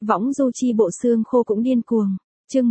Võng du chi bộ xương khô cũng điên cuồng. Chương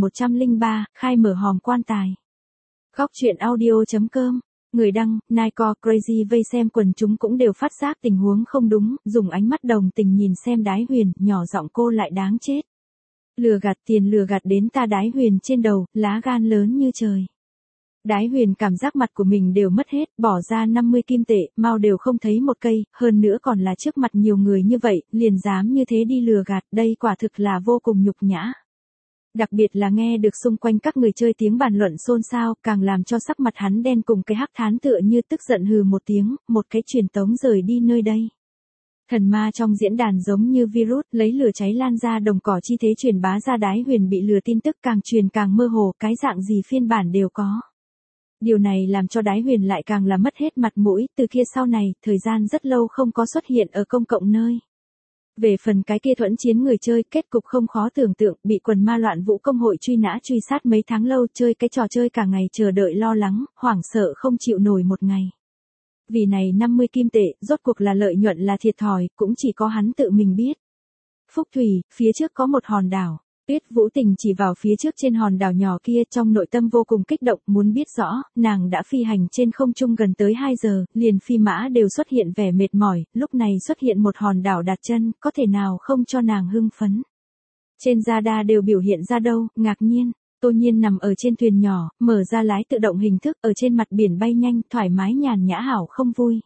1103, khai mở hòm quan tài. Góc truyện audio.com. Người đăng, Niko Crazy vây xem quần chúng cũng đều phát giác tình huống không đúng, dùng ánh mắt đồng tình nhìn xem Đái Huyền, nhỏ giọng cô lại đáng chết. Lừa gạt tiền lừa gạt đến ta Đái Huyền trên đầu, lá gan lớn như trời. Đái Huyền cảm giác mặt của mình đều mất hết, bỏ ra 50 kim tệ, mau đều không thấy một cây, hơn nữa còn là trước mặt nhiều người như vậy, liền dám như thế đi lừa gạt, đây quả thực là vô cùng nhục nhã. Đặc biệt là nghe được xung quanh các người chơi tiếng bàn luận xôn xao, càng làm cho sắc mặt hắn đen cùng cái hắc thán tựa như tức giận hừ một tiếng, một cái truyền tống rời đi nơi đây. Thần ma trong diễn đàn giống như virus, lấy lửa cháy lan ra đồng cỏ chi thế truyền bá ra. Đái Huyền bị lừa tin tức càng truyền càng mơ hồ, cái dạng gì phiên bản đều có. Điều này làm cho Đái Huyền lại càng là mất hết mặt mũi, từ kia sau này, thời gian rất lâu không có xuất hiện ở công cộng nơi. Về phần cái kia thuẫn chiến người chơi, kết cục không khó tưởng tượng, bị quần ma loạn vũ công hội truy nã truy sát mấy tháng lâu, chơi cái trò chơi cả ngày chờ đợi lo lắng, hoảng sợ không chịu nổi một ngày. Vì này 50 kim tệ, rốt cuộc là lợi nhuận là thiệt thòi, cũng chỉ có hắn tự mình biết. Phúc Thủy, phía trước có một hòn đảo. Tuyết Vũ Tình chỉ vào phía trước trên hòn đảo nhỏ kia, trong nội tâm vô cùng kích động, muốn biết rõ, nàng đã phi hành trên không trung gần tới 2 giờ, liền phi mã đều xuất hiện vẻ mệt mỏi, lúc này xuất hiện một hòn đảo đặt chân, có thể nào không cho nàng hưng phấn. Trên radar đều biểu hiện ra đâu, ngạc nhiên, Tô Nhiên nằm ở trên thuyền nhỏ, mở ra lái tự động hình thức, ở trên mặt biển bay nhanh, thoải mái nhàn nhã hảo không vui.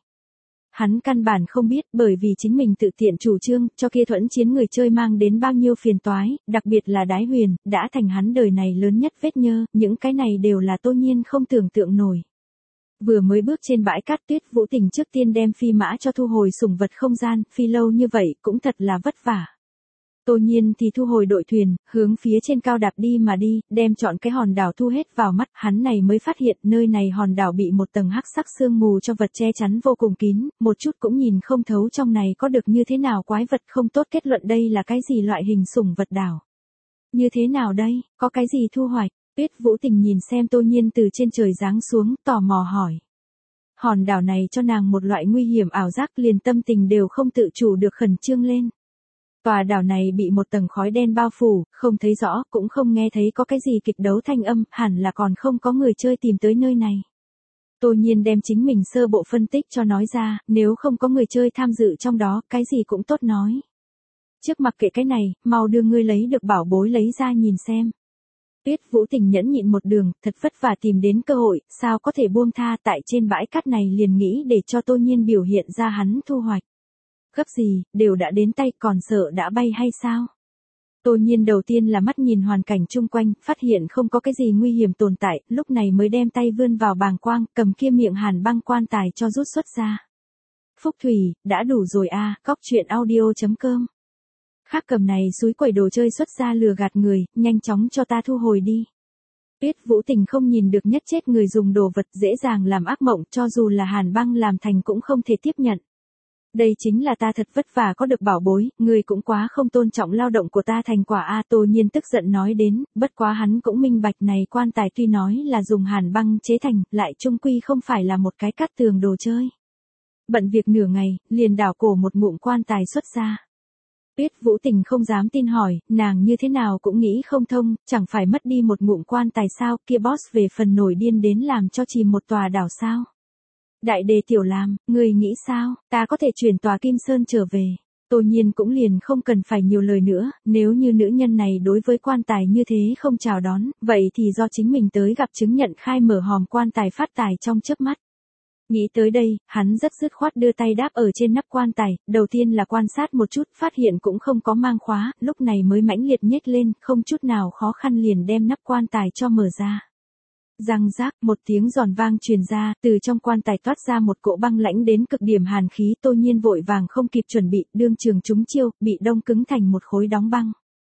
Hắn căn bản không biết, bởi vì chính mình tự tiện chủ trương, cho kia thuẫn chiến người chơi mang đến bao nhiêu phiền toái, đặc biệt là Đái Huyền, đã thành hắn đời này lớn nhất vết nhơ, những cái này đều là Tô Nhiên không tưởng tượng nổi. Vừa mới bước trên bãi cát, Tuyết Vũ Tình trước tiên đem phi mã cho thu hồi sủng vật không gian, phi lâu như vậy, cũng thật là vất vả. Tô Nhiên thì thu hồi đội thuyền, hướng phía trên cao đạp đi mà đi, đem chọn cái hòn đảo thu hết vào mắt, hắn này mới phát hiện nơi này hòn đảo bị một tầng hắc sắc sương mù cho vật che chắn vô cùng kín, một chút cũng nhìn không thấu trong này có được như thế nào quái vật không tốt, kết luận đây là cái gì loại hình sủng vật đảo. Như thế nào đây, có cái gì thu hoạch? Tuyết Vũ Tình nhìn xem Tô Nhiên từ trên trời giáng xuống, tò mò hỏi. Hòn đảo này cho nàng một loại nguy hiểm ảo giác, liền tâm tình đều không tự chủ được khẩn trương lên. Tòa đảo này bị một tầng khói đen bao phủ, không thấy rõ, cũng không nghe thấy có cái gì kịch đấu thanh âm, hẳn là còn không có người chơi tìm tới nơi này. Tô Nhiên đem chính mình sơ bộ phân tích cho nói ra, nếu không có người chơi tham dự trong đó, cái gì cũng tốt nói. Trước mặc kệ cái này, mau đưa ngươi lấy được bảo bối lấy ra nhìn xem. Tuyết Vũ Tình nhẫn nhịn một đường, thật vất vả tìm đến cơ hội, sao có thể buông tha, tại trên bãi cát này liền nghĩ để cho Tô Nhiên biểu hiện ra hắn thu hoạch. Gấp gì, đều đã đến tay còn sợ đã bay hay sao? Tô Nhiên đầu tiên là mắt nhìn hoàn cảnh chung quanh, phát hiện không có cái gì nguy hiểm tồn tại, lúc này mới đem tay vươn vào bàng quang, cầm kia miệng hàn băng quan tài cho rút xuất ra. Phúc Thủy, đã đủ rồi à, góc truyện audio.com. Khác cầm này xúi quẩy đồ chơi xuất ra lừa gạt người, nhanh chóng cho ta thu hồi đi. Tuyết Vũ Tình không nhìn được nhất chết người dùng đồ vật dễ dàng làm ác mộng, cho dù là hàn băng làm thành cũng không thể tiếp nhận. Đây chính là ta thật vất vả có được bảo bối, người cũng quá không tôn trọng lao động của ta thành quả a. Tô Nhiên tức giận nói đến, bất quá hắn cũng minh bạch này quan tài tuy nói là dùng hàn băng chế thành, lại chung quy không phải là một cái cát tường đồ chơi. Bận việc nửa ngày, liền đảo cổ một ngụm quan tài xuất ra. Tuyết Vũ Tình không dám tin hỏi, nàng như thế nào cũng nghĩ không thông, chẳng phải mất đi một ngụm quan tài sao, kia boss về phần nổi điên đến làm cho chìm một tòa đảo sao. Đại đề tiểu làm, người nghĩ sao, ta có thể chuyển tòa Kim Sơn trở về. Tô Nhiên cũng liền không cần phải nhiều lời nữa, nếu như nữ nhân này đối với quan tài như thế không chào đón, vậy thì do chính mình tới gặp chứng nhận khai mở hòm quan tài phát tài trong chớp mắt. Nghĩ tới đây, hắn rất dứt khoát đưa tay đáp ở trên nắp quan tài, đầu tiên là quan sát một chút, phát hiện cũng không có mang khóa, lúc này mới mãnh liệt nhếch lên, không chút nào khó khăn liền đem nắp quan tài cho mở ra. Răng rác, một tiếng giòn vang truyền ra, từ trong quan tài toát ra một cỗ băng lãnh đến cực điểm hàn khí. Tô Nhiên vội vàng không kịp chuẩn bị, đương trường trúng chiêu, bị đông cứng thành một khối đóng băng.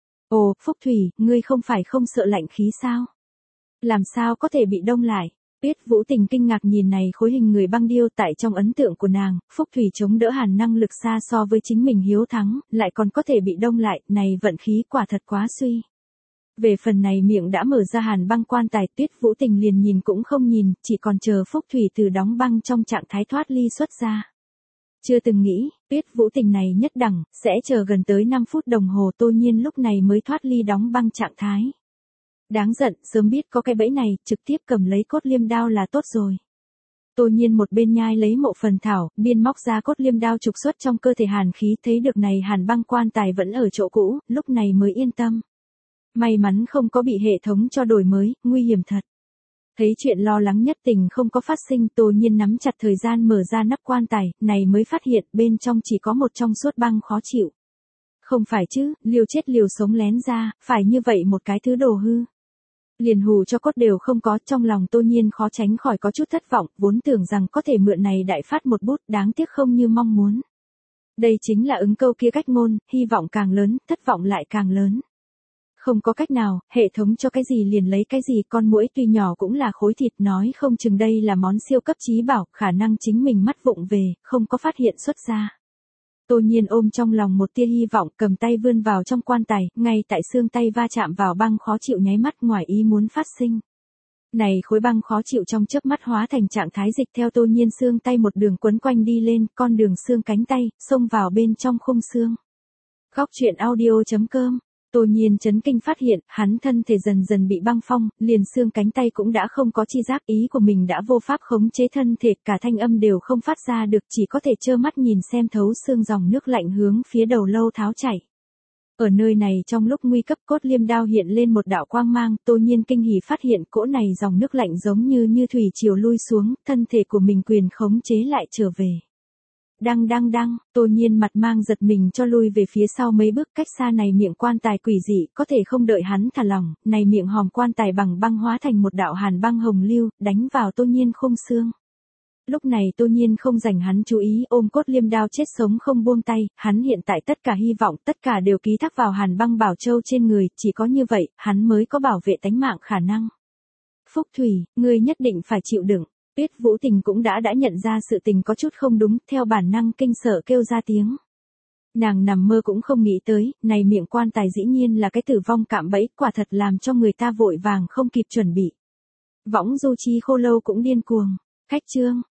Ồ, Phúc Thủy, ngươi không phải không sợ lạnh khí sao? Làm sao có thể bị đông lại? Tuyết Vũ Tình kinh ngạc nhìn này khối hình người băng điêu, tại trong ấn tượng của nàng, Phúc Thủy chống đỡ hàn năng lực xa so với chính mình hiếu thắng, lại còn có thể bị đông lại, này vận khí quả thật quá suy. Về phần này miệng đã mở ra hàn băng quan tài, Tuyết Vũ Tình liền nhìn cũng không nhìn, chỉ còn chờ Phúc Thủy từ đóng băng trong trạng thái thoát ly xuất ra. Chưa từng nghĩ, Tuyết Vũ Tình này nhất đẳng, sẽ chờ gần tới 5 phút đồng hồ Tô Nhiên lúc này mới thoát ly đóng băng trạng thái. Đáng giận, sớm biết có cái bẫy này, trực tiếp cầm lấy cốt liêm đao là tốt rồi. Tô Nhiên một bên nhai lấy mộ phần thảo, biên móc ra cốt liêm đao trục xuất trong cơ thể hàn khí, thấy được này hàn băng quan tài vẫn ở chỗ cũ, lúc này mới yên tâm. May mắn không có bị hệ thống cho đổi mới, nguy hiểm thật. Thấy chuyện lo lắng nhất tình không có phát sinh, Tô Nhiên nắm chặt thời gian mở ra nắp quan tài, này mới phát hiện bên trong chỉ có một trong suốt băng khó chịu. Không phải chứ, liều chết liều sống lén ra, phải như vậy một cái thứ đồ hư. Liền hù cho cốt đều không có, trong lòng Tô Nhiên khó tránh khỏi có chút thất vọng, vốn tưởng rằng có thể mượn này đại phát một bút, đáng tiếc không như mong muốn. Đây chính là ứng câu kia cách ngôn, hy vọng càng lớn, thất vọng lại càng lớn. Không có cách nào, hệ thống cho cái gì liền lấy cái gì, con muỗi tuy nhỏ cũng là khối thịt, nói không chừng đây là món siêu cấp chí bảo, khả năng chính mình mắt vụng về, không có phát hiện xuất ra. Tô Nhiên ôm trong lòng một tia hy vọng, cầm tay vươn vào trong quan tài, ngay tại xương tay va chạm vào băng khó chịu nháy mắt ngoài ý muốn phát sinh. Này khối băng khó chịu trong chớp mắt hóa thành trạng thái dịch theo Tô Nhiên xương tay một đường quấn quanh đi lên, con đường xương cánh tay, xông vào bên trong khung xương. Góc truyện audio.com. Tô Nhiên chấn kinh phát hiện, hắn thân thể dần dần bị băng phong, liền xương cánh tay cũng đã không có chi giác, ý của mình đã vô pháp khống chế thân thể, cả thanh âm đều không phát ra được, chỉ có thể trơ mắt nhìn xem thấu xương dòng nước lạnh hướng phía đầu lâu tháo chảy. Ở nơi này trong lúc nguy cấp cốt liêm đao hiện lên một đạo quang mang, Tô Nhiên kinh hỉ phát hiện cỗ này dòng nước lạnh giống như thủy triều lui xuống, thân thể của mình quyền khống chế lại trở về. Đăng, Tô Nhiên mặt mang giật mình cho lui về phía sau mấy bước, cách xa này miệng quan tài quỷ dị, có thể không đợi hắn thả lỏng, này miệng hòm quan tài bằng băng hóa thành một đạo hàn băng hồng lưu, đánh vào Tô Nhiên khung xương. Lúc này Tô Nhiên không dành hắn chú ý, ôm cốt liêm đao chết sống không buông tay, hắn hiện tại tất cả hy vọng, tất cả đều ký thác vào hàn băng bảo châu trên người, chỉ có như vậy, hắn mới có bảo vệ tánh mạng khả năng. Phúc Thủy, ngươi nhất định phải chịu đựng. Tuyết Vũ Tình cũng đã nhận ra sự tình có chút không đúng, theo bản năng kinh sợ kêu ra tiếng. Nàng nằm mơ cũng không nghĩ tới, này miệng quan tài dĩ nhiên là cái tử vong cạm bẫy, quả thật làm cho người ta vội vàng không kịp chuẩn bị. Võng Du Chi Khô Lâu cũng điên cuồng. Khách chương.